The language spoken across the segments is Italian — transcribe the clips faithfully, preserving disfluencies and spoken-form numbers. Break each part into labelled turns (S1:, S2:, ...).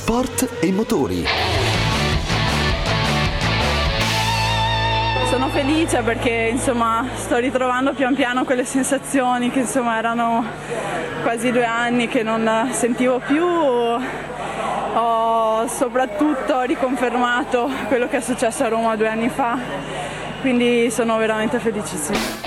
S1: Sport e motori.
S2: Sono felice perché insomma sto ritrovando pian piano quelle sensazioni che insomma erano quasi due anni che non sentivo più. Ho soprattutto riconfermato quello che è successo a Roma due anni fa, quindi sono veramente felicissima.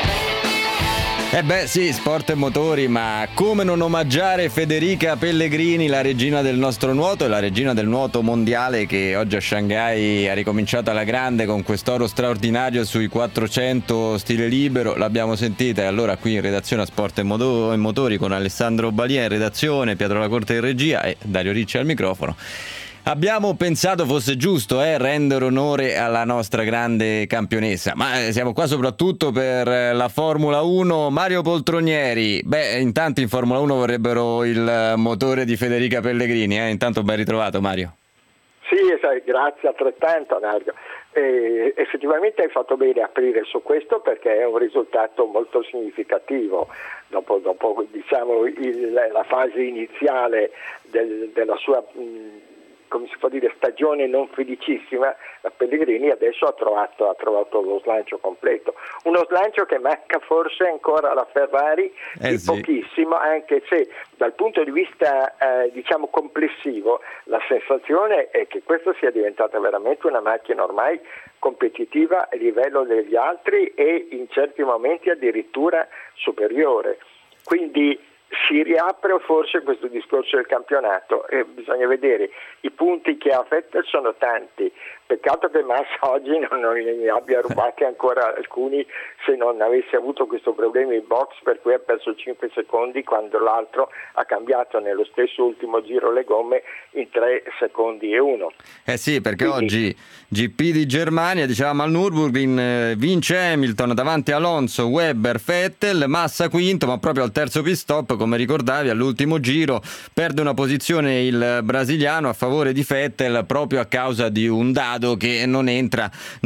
S3: Eh beh sì, sport e motori, ma come non omaggiare Federica Pellegrini, la regina del nostro nuoto e la regina del nuoto mondiale, che oggi a Shanghai ha ricominciato alla grande con quest'oro straordinario sui quattrocento stile libero. L'abbiamo sentita, e allora qui in redazione a Sport e Motori con Alessandro Balia in redazione, Pietro Lacorte in regia e Dario Ricci al microfono. Abbiamo pensato fosse giusto eh, rendere onore alla nostra grande campionessa, ma eh, siamo qua soprattutto per eh, la Formula uno. Mario Poltronieri, beh, intanto in Formula uno vorrebbero il motore di Federica Pellegrini, eh? Intanto ben ritrovato Mario.
S4: Sì, grazie altrettanto Dario. Eh, effettivamente hai fatto bene a aprire su questo perché è un risultato molto significativo dopo, dopo diciamo, il, la fase iniziale del, della sua mh, come si può dire, stagione non felicissima. La Pellegrini adesso ha trovato, ha trovato lo slancio completo, uno slancio che manca forse ancora alla Ferrari
S3: eh
S4: di
S3: sì.
S4: pochissimo, anche se dal punto di vista eh, diciamo complessivo la sensazione è che questa sia diventata veramente una macchina ormai competitiva a livello degli altri e in certi momenti addirittura superiore, quindi si riapre forse questo discorso del campionato e bisogna vedere. I punti che ha Vettel sono tanti, peccato che Massa oggi non, non ne abbia rubati ancora alcuni, se non avesse avuto questo problema in box per cui ha perso cinque secondi quando l'altro ha cambiato nello stesso ultimo giro le gomme in tre secondi e uno.
S3: Eh sì, perché
S4: Quindi,
S3: oggi G P di Germania, dicevamo al Nürburgring, eh, vince Hamilton davanti a Alonso, Webber, Vettel, Massa quinto, ma proprio al terzo pit stop, come ricordavi, all'ultimo giro perde una posizione il brasiliano a favore di Vettel proprio a causa di un dado che non entra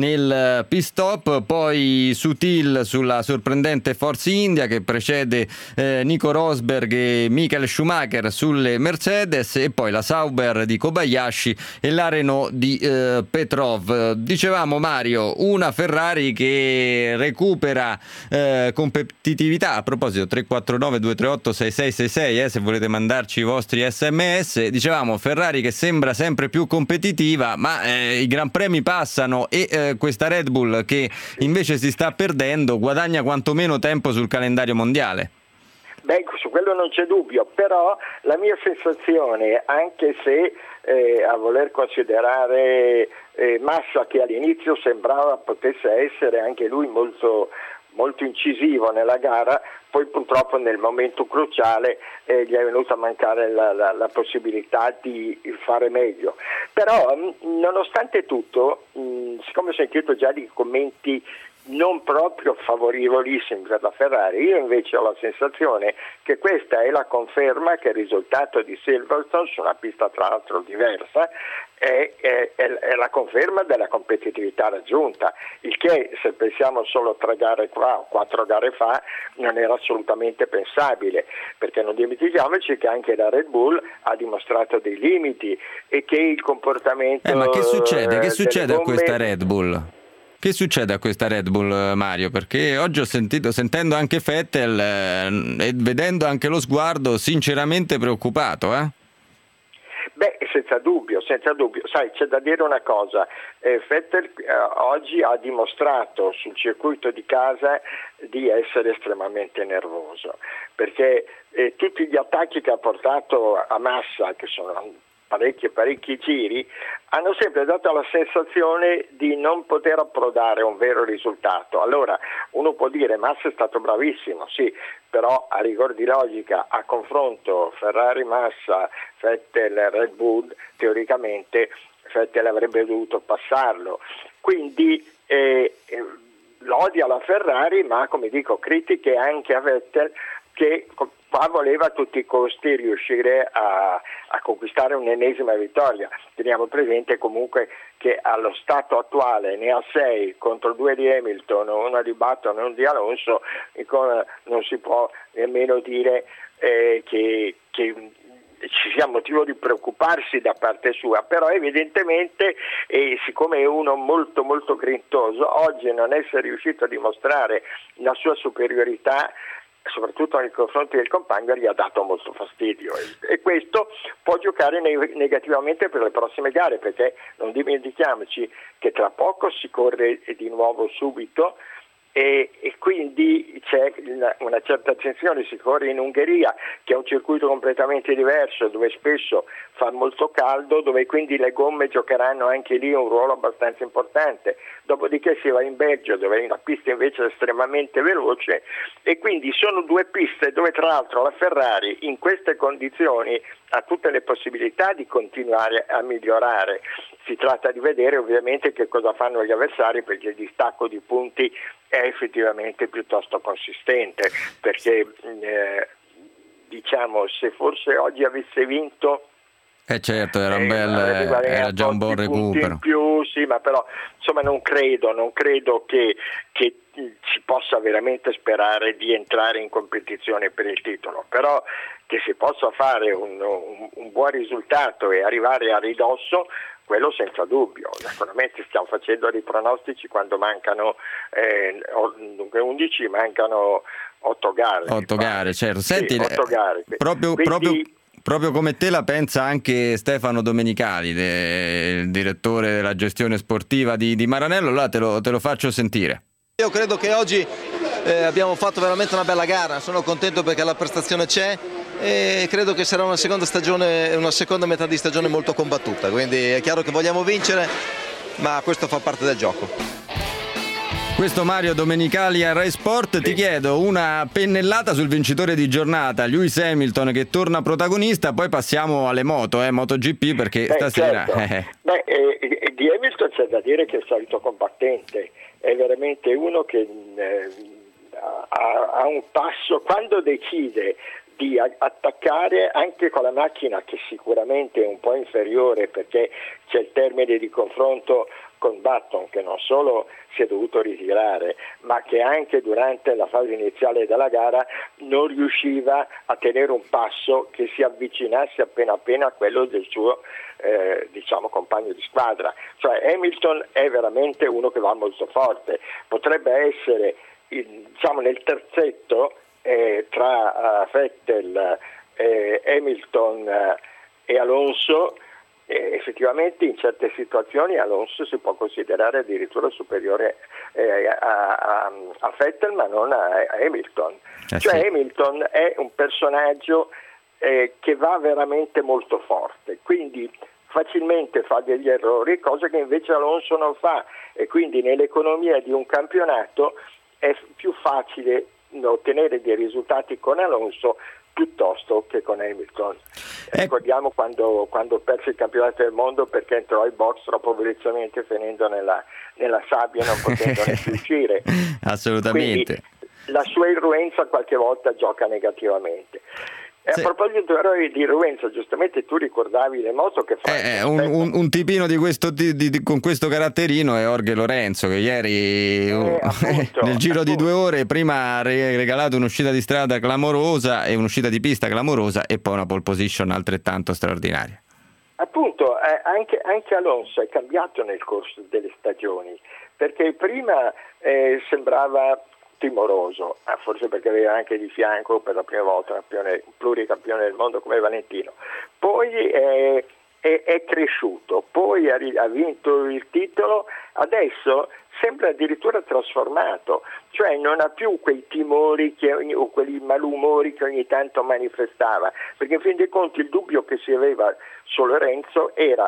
S3: nel pit stop. Poi Sutil sulla sorprendente Force India che precede eh, Nico Rosberg e Michael Schumacher sulle Mercedes, e poi la Sauber di Kobayashi e la Renault di eh, Petrov. Dicevamo Mario, una Ferrari che recupera eh, competitività. A proposito, tre quattro nove due tre otto sei sei sei sei eh, se volete mandarci i vostri sms. Dicevamo Ferrari che sembra sempre più competitiva, ma eh, i Gran Premi passano e eh, questa Red Bull che invece si sta perdendo guadagna quantomeno tempo sul calendario mondiale.
S4: Beh, su quello non c'è dubbio, però la mia sensazione, anche se eh, a voler considerare eh, Massa, che all'inizio sembrava potesse essere anche lui molto molto incisivo nella gara, poi purtroppo nel momento cruciale eh, gli è venuta a mancare la, la, la possibilità di fare meglio. Però mh, nonostante tutto, mh, siccome ho sentito già di commenti non proprio favorevolissimi per la Ferrari, io invece ho la sensazione che questa è la conferma che il risultato di Silverstone su una pista tra l'altro diversa è, è, è la conferma della competitività raggiunta, il che se pensiamo solo tre gare fa o quattro gare fa non era assolutamente pensabile, perché non dimentichiamoci che anche la Red Bull ha dimostrato dei limiti e che il comportamento
S3: eh, ma che succede? Che succede
S4: gomme...
S3: a questa Red Bull? Che succede a questa Red Bull, Mario? Perché oggi ho sentito, sentendo anche Vettel eh, e vedendo anche lo sguardo sinceramente preoccupato, eh?
S4: Beh, senza dubbio, senza dubbio. Sai, c'è da dire una cosa, eh, Vettel eh, oggi ha dimostrato sul circuito di casa di essere estremamente nervoso, perché eh, tutti gli attacchi che ha portato a Massa, che sono parecchi parecchi giri, hanno sempre dato la sensazione di non poter approdare a un vero risultato. Allora uno può dire Massa è stato bravissimo, sì, però a rigor di logica, a confronto Ferrari-Massa, Vettel-Red Bull, teoricamente Vettel avrebbe dovuto passarlo, quindi eh, lodi alla Ferrari, ma come dico critiche anche a Vettel, che qua voleva a tutti i costi riuscire a, a conquistare un'ennesima vittoria. Teniamo presente comunque che allo stato attuale ne ha sei contro due di Hamilton, una di Button e una di Alonso, non si può nemmeno dire eh, che, che ci sia motivo di preoccuparsi da parte sua, però evidentemente eh, siccome è uno molto molto grintoso, oggi non essere riuscito a dimostrare la sua superiorità soprattutto nei confronti del compagno gli ha dato molto fastidio e questo può giocare negativamente per le prossime gare, perché non dimentichiamoci che tra poco si corre di nuovo subito e, e quindi c'è una certa attenzione, si corre in Ungheria che è un circuito completamente diverso dove spesso fa molto caldo, dove quindi le gomme giocheranno anche lì un ruolo abbastanza importante, dopodiché si va in Belgio dove è una pista invece estremamente veloce e quindi sono due piste dove tra l'altro la Ferrari in queste condizioni ha tutte le possibilità di continuare a migliorare. Si tratta di vedere ovviamente che cosa fanno gli avversari, perché il distacco di punti è effettivamente piuttosto consistente, perché eh, diciamo se forse oggi avesse vinto
S3: eh certo era un bel eh, era già un buon recupero
S4: in più, sì, ma però insomma non credo non credo che, che si possa veramente sperare di entrare in competizione per il titolo, però che si possa fare un, un, un buon risultato e arrivare a ridosso, quello senza dubbio. Naturalmente stiamo facendo dei pronostici quando mancano eh, undici, mancano otto gare.
S3: otto gare, certo. Senti,
S4: sì, otto gare.
S3: Proprio,
S4: Quindi,
S3: proprio, proprio come te la pensa anche Stefano Domenicali, de, il direttore della gestione sportiva di, di Maranello. Là te lo, te lo faccio sentire.
S1: Io credo che oggi eh, abbiamo fatto veramente una bella gara, sono contento perché la prestazione c'è e credo che sarà una seconda stagione, una seconda metà di stagione molto combattuta, quindi è chiaro che vogliamo vincere, ma questo fa parte del gioco.
S3: Questo Mario Domenicali a Rai Sport. Ti chiedo una pennellata sul vincitore di giornata, Lewis Hamilton, che torna protagonista, poi passiamo alle moto, eh, MotoGP, perché
S4: Beh,
S3: stasera...
S4: Certo.
S3: Eh.
S4: Beh, eh, di Hamilton c'è da dire che è il solito combattente, è veramente uno che eh, ha, ha un passo, quando decide di attaccare anche con la macchina che sicuramente è un po' inferiore perché c'è il termine di confronto con Button che non solo si è dovuto ritirare ma che anche durante la fase iniziale della gara non riusciva a tenere un passo che si avvicinasse appena appena a quello del suo eh, diciamo compagno di squadra. Cioè Hamilton è veramente uno che va molto forte, potrebbe essere il, diciamo nel terzetto Eh, tra uh, Vettel, eh, Hamilton eh, e Alonso, eh, effettivamente in certe situazioni Alonso si può considerare addirittura superiore eh, a, a, a Vettel ma non a, a Hamilton.
S3: Eh,
S4: cioè
S3: sì.
S4: Hamilton è un personaggio eh, che va veramente molto forte, quindi facilmente fa degli errori, cosa che invece Alonso non fa e quindi nell'economia di un campionato è più facile ottenere dei risultati con Alonso piuttosto che con Hamilton. Eh. Ricordiamo quando, quando perse il campionato del mondo perché entrò ai box troppo velocemente finendo nella, nella sabbia e non potendone più uscire.
S3: Assolutamente.
S4: Quindi la sua irruenza qualche volta gioca negativamente. E a proposito di irruenza, giustamente tu ricordavi le moto che fa.
S3: Eh, un, un, un tipino di questo, di, di, con questo caratterino è Jorge Lorenzo, che ieri
S4: eh, appunto,
S3: nel giro
S4: appunto.
S3: di due ore prima ha regalato un'uscita di strada clamorosa e un'uscita di pista clamorosa e poi una pole position altrettanto straordinaria.
S4: Appunto, eh, anche, anche Alonso è cambiato nel corso delle stagioni, perché prima eh, sembrava timoroso, forse perché aveva anche di fianco per la prima volta un, campione, un pluricampione del mondo come Valentino, poi è, è, è cresciuto, poi ha, ha vinto il titolo, adesso sembra addirittura trasformato, cioè non ha più quei timori che ogni, o quei malumori che ogni tanto manifestava, perché in fin dei conti il dubbio che si aveva su Lorenzo era: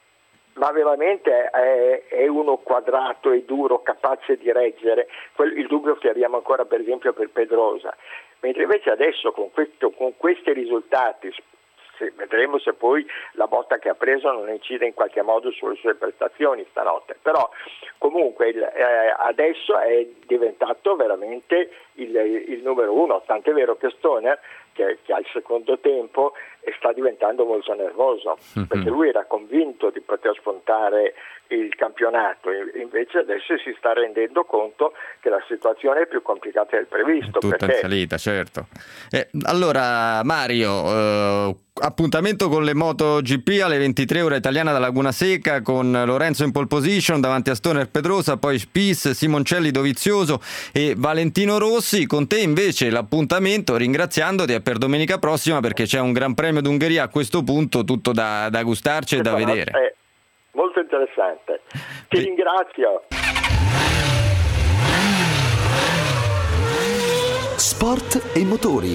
S4: ma veramente è, è uno quadrato e duro, capace di reggere? Quel, il dubbio che abbiamo ancora per esempio per Pedrosa, mentre invece adesso con, questo, con questi risultati, se, vedremo se poi la botta che ha preso non incide in qualche modo sulle sue prestazioni stanotte, però comunque il, eh, adesso è diventato veramente il, il numero uno, tant'è vero che Stoner Che, che al secondo tempo sta diventando molto nervoso, mm-hmm. perché lui era convinto di poter spuntare il campionato, invece adesso si sta rendendo conto che la situazione è più complicata del previsto.
S3: Tutta
S4: perché...
S3: in salita, certo. Eh, allora Mario, eh, appuntamento con le MotoGP alle ventitré ora italiana da Laguna Seca, con Lorenzo in pole position davanti a Stoner Pedrosa, poi Spies, Simoncelli, Dovizioso e Valentino Rossi. Con te invece l'appuntamento, ringraziandoti, è per domenica prossima, perché c'è un Gran Premio d'Ungheria a questo punto tutto da, da gustarci e da vedere.
S4: È molto interessante. Ti sì. ringrazio.
S5: Sport e motori.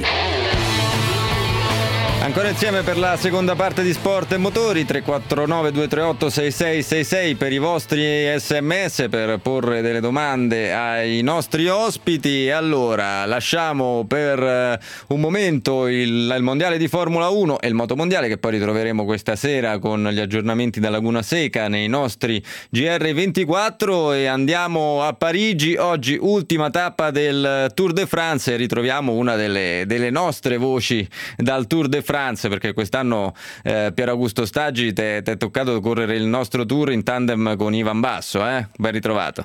S3: Ancora insieme per la seconda parte di Sport e Motori. Tre quattro nove due tre otto sei sei sei sei per i vostri sms, per porre delle domande ai nostri ospiti. E allora lasciamo per un momento il, il mondiale di Formula uno e il motomondiale, che poi ritroveremo questa sera con gli aggiornamenti da Laguna Seca nei nostri G R ventiquattro, e andiamo a Parigi. Oggi ultima tappa del Tour de France e ritroviamo una delle, delle nostre voci dal Tour de France, perché quest'anno eh, Pier Augusto Staggi ti è toccato correre il nostro tour in tandem con Ivan Basso, eh? Ben ritrovato.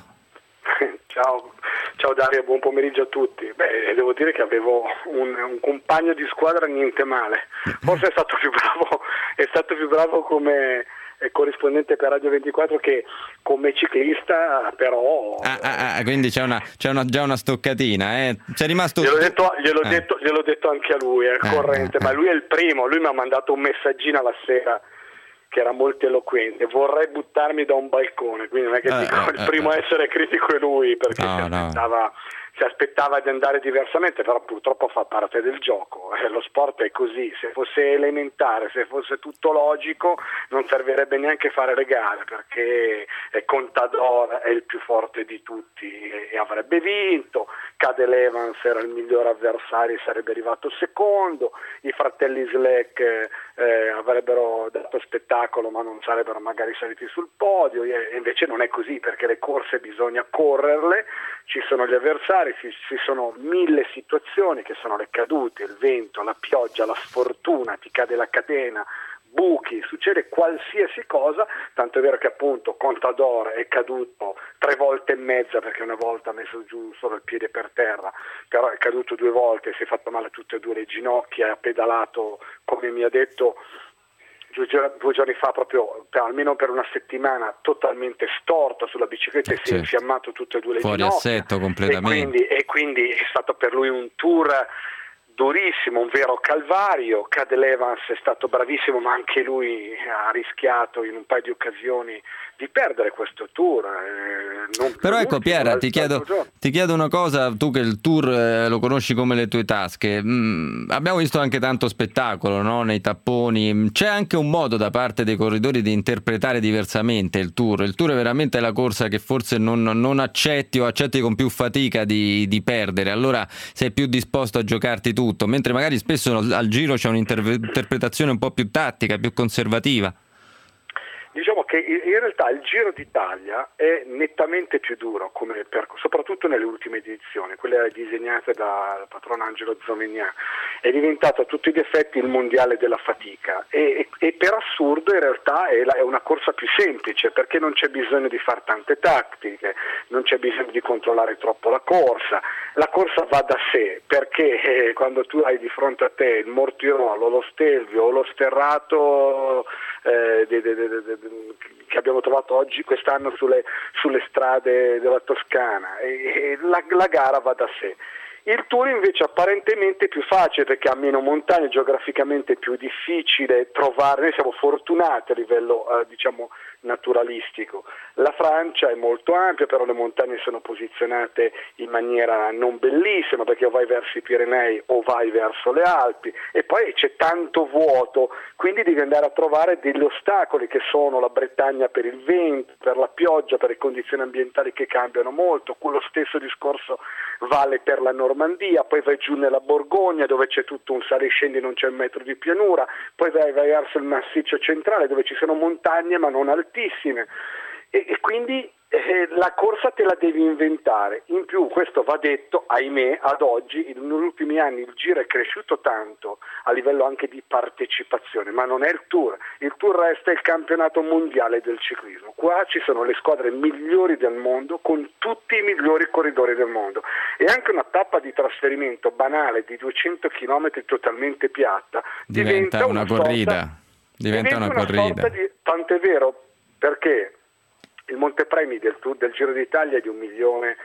S6: Ciao, ciao Dario, buon pomeriggio a tutti. Beh, devo dire che avevo un, un compagno di squadra niente male, forse è stato più bravo, è stato più bravo come corrispondente per Radio ventiquattro che come ciclista, però
S3: ah, ah, ah, quindi c'è una c'è una, già una stoccatina, eh? C'è rimasto
S6: gliel'ho detto, gliel'ho,
S3: eh.
S6: detto, gliel'ho detto anche a lui, è eh, corrente, eh, ma lui è il primo, lui mi ha mandato un messaggino alla sera che era molto eloquente: vorrei buttarmi da un balcone, quindi non è che
S3: eh,
S6: dico,
S3: eh,
S6: il primo
S3: eh.
S6: a essere critico è lui, perché
S3: no,
S6: si aspettava
S3: no.
S6: si aspettava di andare diversamente, però purtroppo fa parte del gioco, eh, lo sport è così. Se fosse elementare, se fosse tutto logico, non servirebbe neanche fare le gare, perché Contador è il più forte di tutti e, e avrebbe vinto, Cadel Evans era il miglior avversario e sarebbe arrivato secondo, i fratelli Slack eh, avrebbero dato spettacolo ma non sarebbero magari saliti sul podio, e invece non è così, perché le corse bisogna correrle, ci sono gli avversari, ci, ci sono mille situazioni che sono le cadute, il vento, la pioggia, la sfortuna, ti cade la catena, buchi, succede qualsiasi cosa, tanto è vero che appunto Contador è caduto tre volte e mezza, perché una volta ha messo giù solo il piede per terra, però è caduto due volte, si è fatto male a tutte e due le ginocchia, ha pedalato, come mi ha detto due giorni fa, proprio per, almeno per una settimana, totalmente storto sulla bicicletta, e certo. si è infiammato tutte e due le
S3: fuori
S6: ginocchia,
S3: assetto completamente,
S6: e quindi, e quindi è stato per lui un tour durissimo, un vero calvario. Cadel Evans è stato bravissimo, ma anche lui ha rischiato in un paio di occasioni di perdere questo tour. Eh, non,
S3: Però ecco Piera, ti chiedo, ti chiedo una cosa, tu che il tour eh, lo conosci come le tue tasche, mm, abbiamo visto anche tanto spettacolo, no? Nei tapponi, c'è anche un modo da parte dei corridori di interpretare diversamente il tour. Il tour è veramente la corsa che forse non, non accetti o accetti con più fatica di, di perdere, allora sei più disposto a giocarti tutto, mentre magari spesso al giro c'è un'interpretazione un po' più tattica, più conservativa.
S6: Diciamo che in realtà il Giro d'Italia è nettamente più duro, come per, soprattutto nelle ultime edizioni, quelle disegnate dal patrono Angelo Zomignan. È diventato a tutti gli effetti il mondiale della fatica e, e, e per assurdo in realtà è, la, è una corsa più semplice, perché non c'è bisogno di fare tante tattiche, non c'è bisogno di controllare troppo la corsa, la corsa va da sé, perché eh, quando tu hai di fronte a te il Mortirolo, lo Stelvio o lo Sterrato eh, de, de, de, de, de, che abbiamo trovato oggi quest'anno sulle, sulle strade della Toscana, e, e la, la gara va da sé. Il Tour invece apparentemente è più facile, perché ha meno montagne, geograficamente è più difficile trovare, noi siamo fortunati a livello eh, diciamo naturalistico. La Francia è molto ampia, però le montagne sono posizionate in maniera non bellissima, perché o vai verso i Pirenei o vai verso le Alpi, e poi c'è tanto vuoto, quindi devi andare a trovare degli ostacoli, che sono la Bretagna per il vento, per la pioggia, per le condizioni ambientali che cambiano molto. Quello stesso discorso vale per la Normandia, poi vai giù nella Borgogna dove c'è tutto un sale e scendi, non c'è un metro di pianura, poi vai, vai verso il massiccio centrale dove ci sono montagne ma non altissime, e, e quindi eh, la corsa te la devi inventare. In più, questo va detto, ahimè, ad oggi, negli ultimi anni il Giro è cresciuto tanto a livello anche di partecipazione, ma non è il Tour. Il Tour resta il campionato mondiale del ciclismo. Qua ci sono le squadre migliori del mondo con tutti i migliori corridori del mondo, e anche una tappa di trasferimento banale di duecento chilometri totalmente piatta
S3: diventa, diventa una, una corrida
S6: sorta,
S3: diventa, diventa una, una corrida
S6: di, tant'è vero perché il montepremi del, Tour, del Giro d'Italia è di un milione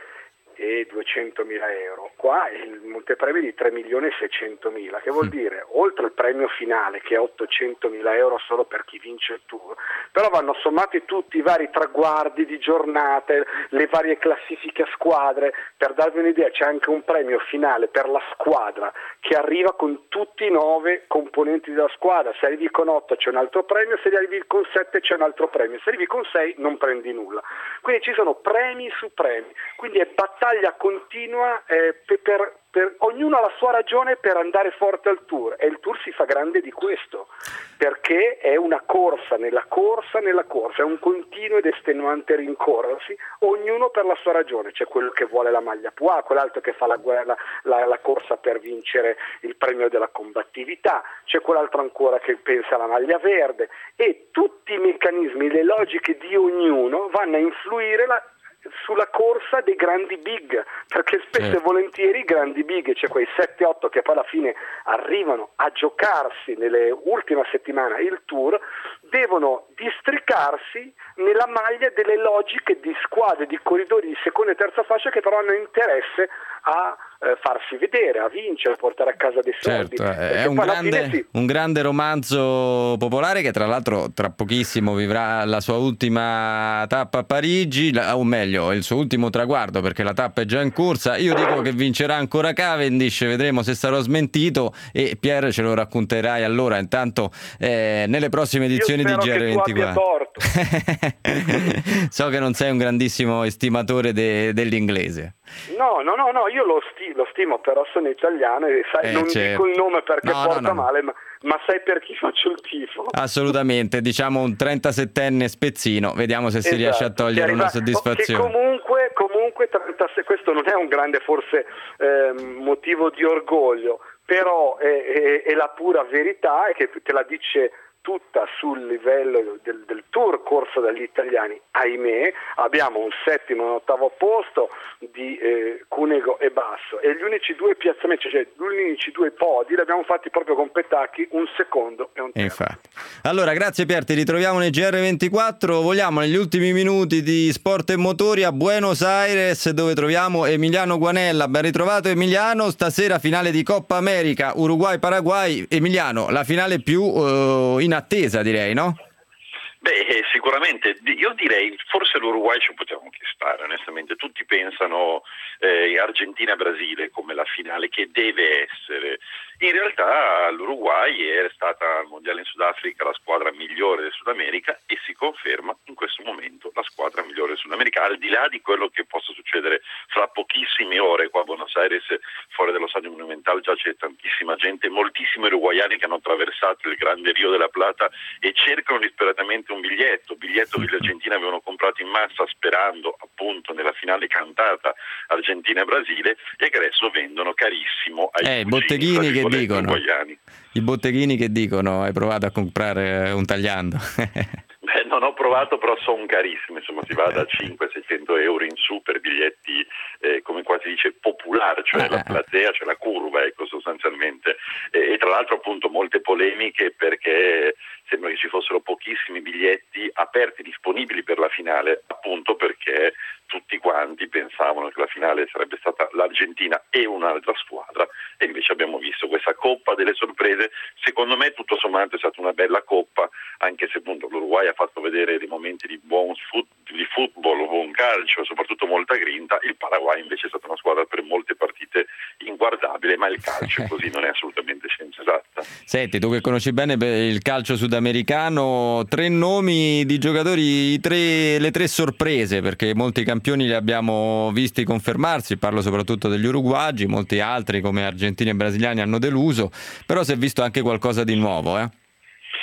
S6: e duecentomila euro, qua il montepremi di tre milioni e seicentomila, che vuol mm. dire oltre il premio finale che è ottocentomila euro solo per chi vince il Tour, però vanno sommati tutti i vari traguardi di giornate, le varie classifiche a squadre. Per darvi un'idea, c'è anche un premio finale per la squadra che arriva con tutti i nove componenti della squadra. Se arrivi con otto c'è un altro premio, se arrivi con sette c'è un altro premio, se arrivi con sei non prendi nulla. Quindi ci sono premi su premi, quindi è battaglia continua, eh, per, per, per ognuno ha la sua ragione per andare forte al Tour, e il Tour si fa grande di questo, perché è una corsa nella corsa nella corsa, è un continuo ed estenuante rincorrersi, ognuno per la sua ragione. C'è quello che vuole la maglia Poix, quell'altro che fa la, la, la, la corsa per vincere il premio della combattività, c'è quell'altro ancora che pensa alla maglia verde, e tutti i meccanismi, le logiche di ognuno vanno a influire la sulla corsa dei grandi big, perché spesso certo. e volentieri i grandi big, cioè quei sette otto che poi alla fine arrivano a giocarsi nelle ultime settimane il Tour, devono districarsi nella maglia delle logiche di squadre, di corridori di seconda e terza fascia che però hanno interesse a eh, farsi vedere, a vincere, a portare a casa dei soldi.
S3: Certo, è un grande, sì. un grande romanzo popolare che tra l'altro tra pochissimo vivrà la sua ultima tappa a Parigi, o meglio il suo ultimo traguardo, perché la tappa è già in corsa. Io dico che vincerà ancora Cavendish, vedremo se sarò smentito, e Pierre ce lo racconterai allora. Intanto eh, nelle prossime edizioni di G R ventiquattro. So che non sei un grandissimo estimatore de- dell'inglese.
S6: No, no, no, no, io lo, sti- lo stimo, però sono italiano e sai, eh, non certo. dico il nome perché no, porta no, no. male, ma, ma sai per chi faccio il tifo?
S3: Assolutamente, diciamo un trentasettenne spezzino, vediamo se esatto. si riesce a togliere arriva, una soddisfazione.
S6: Che comunque, comunque trentasei, questo non è un grande forse eh, motivo di orgoglio, però è, è, è la pura verità, e che te la dice tutta sul livello del, del Tour corso dagli italiani. Ahimè, abbiamo un settimo e un ottavo posto di eh, Cunego e Basso, e gli unici due piazzamenti, cioè gli unici due podi li abbiamo fatti proprio con Petacchi, un secondo e un terzo.
S3: Infatti. Allora, grazie Pier, ti ritroviamo nei G R ventiquattro. Vogliamo negli ultimi minuti di Sport e Motori a Buenos Aires, dove troviamo Emiliano Guanella. Ben ritrovato Emiliano, stasera finale di Coppa America, Uruguay-Paraguay. Emiliano, la finale più uh, in attesa, direi, no?
S7: Beh, sicuramente, io direi forse l'Uruguay ci potevamo anche stare, onestamente. Tutti pensano eh, Argentina-Brasile come la finale che deve essere. In realtà l'Uruguay è stata al Mondiale in Sudafrica la squadra migliore del Sud America, e si conferma in questo momento la squadra migliore del Sud America, al di là di quello che possa succedere fra pochissime ore qua a Buenos Aires. Fuori dallo stadio Monumental già c'è tantissima gente, moltissimi uruguayani che hanno attraversato il grande Rio della Plata e cercano disperatamente un biglietto, biglietto che gli argentini avevano comprato in massa sperando appunto nella finale cantata Argentina-Brasile, e che adesso vendono carissimo ai
S3: eh, botteghini che dicono uruguayani. I botteghini che dicono: hai provato a comprare un tagliando?
S7: Beh, non ho provato, però sono carissimi, insomma si va da cinquecento seicento euro in su per biglietti eh, come qua si dice popolare, cioè la platea, cioè la curva, ecco, sostanzialmente. E, e tra l'altro appunto molte polemiche, perché sembra che ci fossero pochissimi biglietti aperti disponibili per la finale, appunto perché tutti quanti pensavano che la finale sarebbe stata l'Argentina e un'altra squadra, e invece abbiamo visto questa coppa delle sorprese. Secondo me tutto sommato è stata una bella coppa, anche se appunto l'Uruguay ha fatto vedere dei momenti di buon foot, di football, buon calcio, soprattutto molta grinta. Il Paraguay invece è stata una squadra per molte partite inguardabile, ma il calcio così non è assolutamente scienza esatta.
S3: Senti, tu che conosci bene il calcio sudamericano, tre nomi di giocatori, tre, le tre sorprese, perché molti campioni li abbiamo visti confermarsi, parlo soprattutto degli uruguagi, molti altri come argentini e brasiliani hanno deluso, però si è visto anche qualcosa di nuovo, eh?
S7: Beh,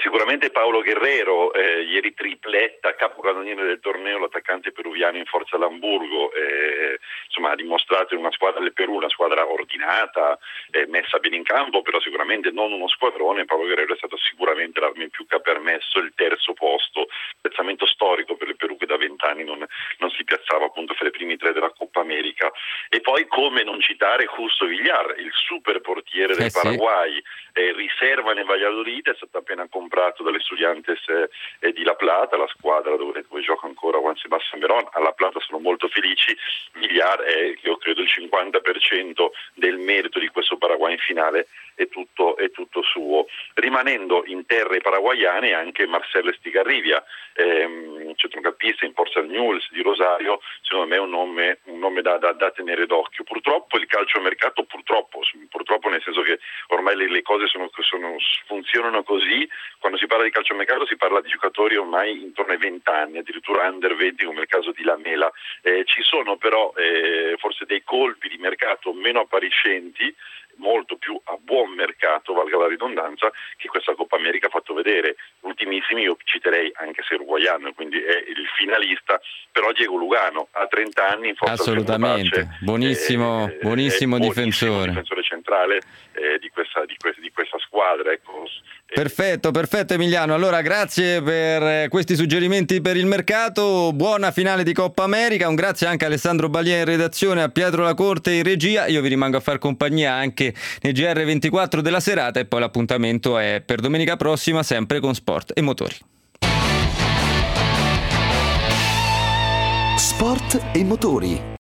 S7: sicuramente Paolo Guerrero, eh, ieri tripletta, capocannoniere del torneo, l'attaccante peruviano in forza all'Hamburgo, eh, insomma ha dimostrato in una squadra del Perù, una squadra ordinata, eh, messa bene in campo, però sicuramente non uno squadrone. Paolo Guerrero è stato sicuramente l'arma in più che ha permesso il terzo posto, piazzamento storico per il Perù che da vent'anni non, non si piazzava appunto fra i primi tre della Coppa America. E poi come non citare Justo Villar, il super portiere del
S3: eh sì.
S7: Paraguay, eh, riserva nel Valladolid, è stato appena comprato dalle Estudiantes eh, di La Plata, la squadra dove, dove gioca ancora Juan Sebastián Verón. Alla Plata sono molto felici. Villar è, io credo, il cinquanta per cento del merito di questo Paraguay in finale, è tutto, è tutto suo. Rimanendo in terre paraguayane anche Marcelo Estigarribia, ehm, centrocampista in Portsmouth Newell's di Rosario, secondo me è un nome, un nome da, da, da tenere d'occhio. Purtroppo il calciomercato, purtroppo, purtroppo nel senso che ormai le, le cose sono, sono, funzionano così, quando si parla di calciomercato si parla di giocatori ormai intorno ai venti anni, addirittura under venti come il caso di Lamela. Eh, ci sono però eh, forse dei colpi di mercato meno appariscenti, molto più a buon mercato, valga la ridondanza, che questa Coppa America ha fatto vedere. Ultimissimi io citerei, anche se uruguaiano, quindi è il finalista, però Diego Lugano ha trenta anni in forza
S3: assolutamente, buonissimo,
S7: eh,
S3: buonissimo
S7: è
S3: difensore,
S7: difensore centrale eh, di, questa, di, questa, di questa squadra, ecco.
S3: Perfetto, perfetto Emiliano. Allora grazie per questi suggerimenti per il mercato, buona finale di Coppa America, un grazie anche a Alessandro Balia in redazione, a Pietro Lacorte in regia. Io vi rimango a far compagnia anche nei G R ventiquattro della serata e poi l'appuntamento è per domenica prossima sempre con Sport e Motori.
S5: Sport e Motori.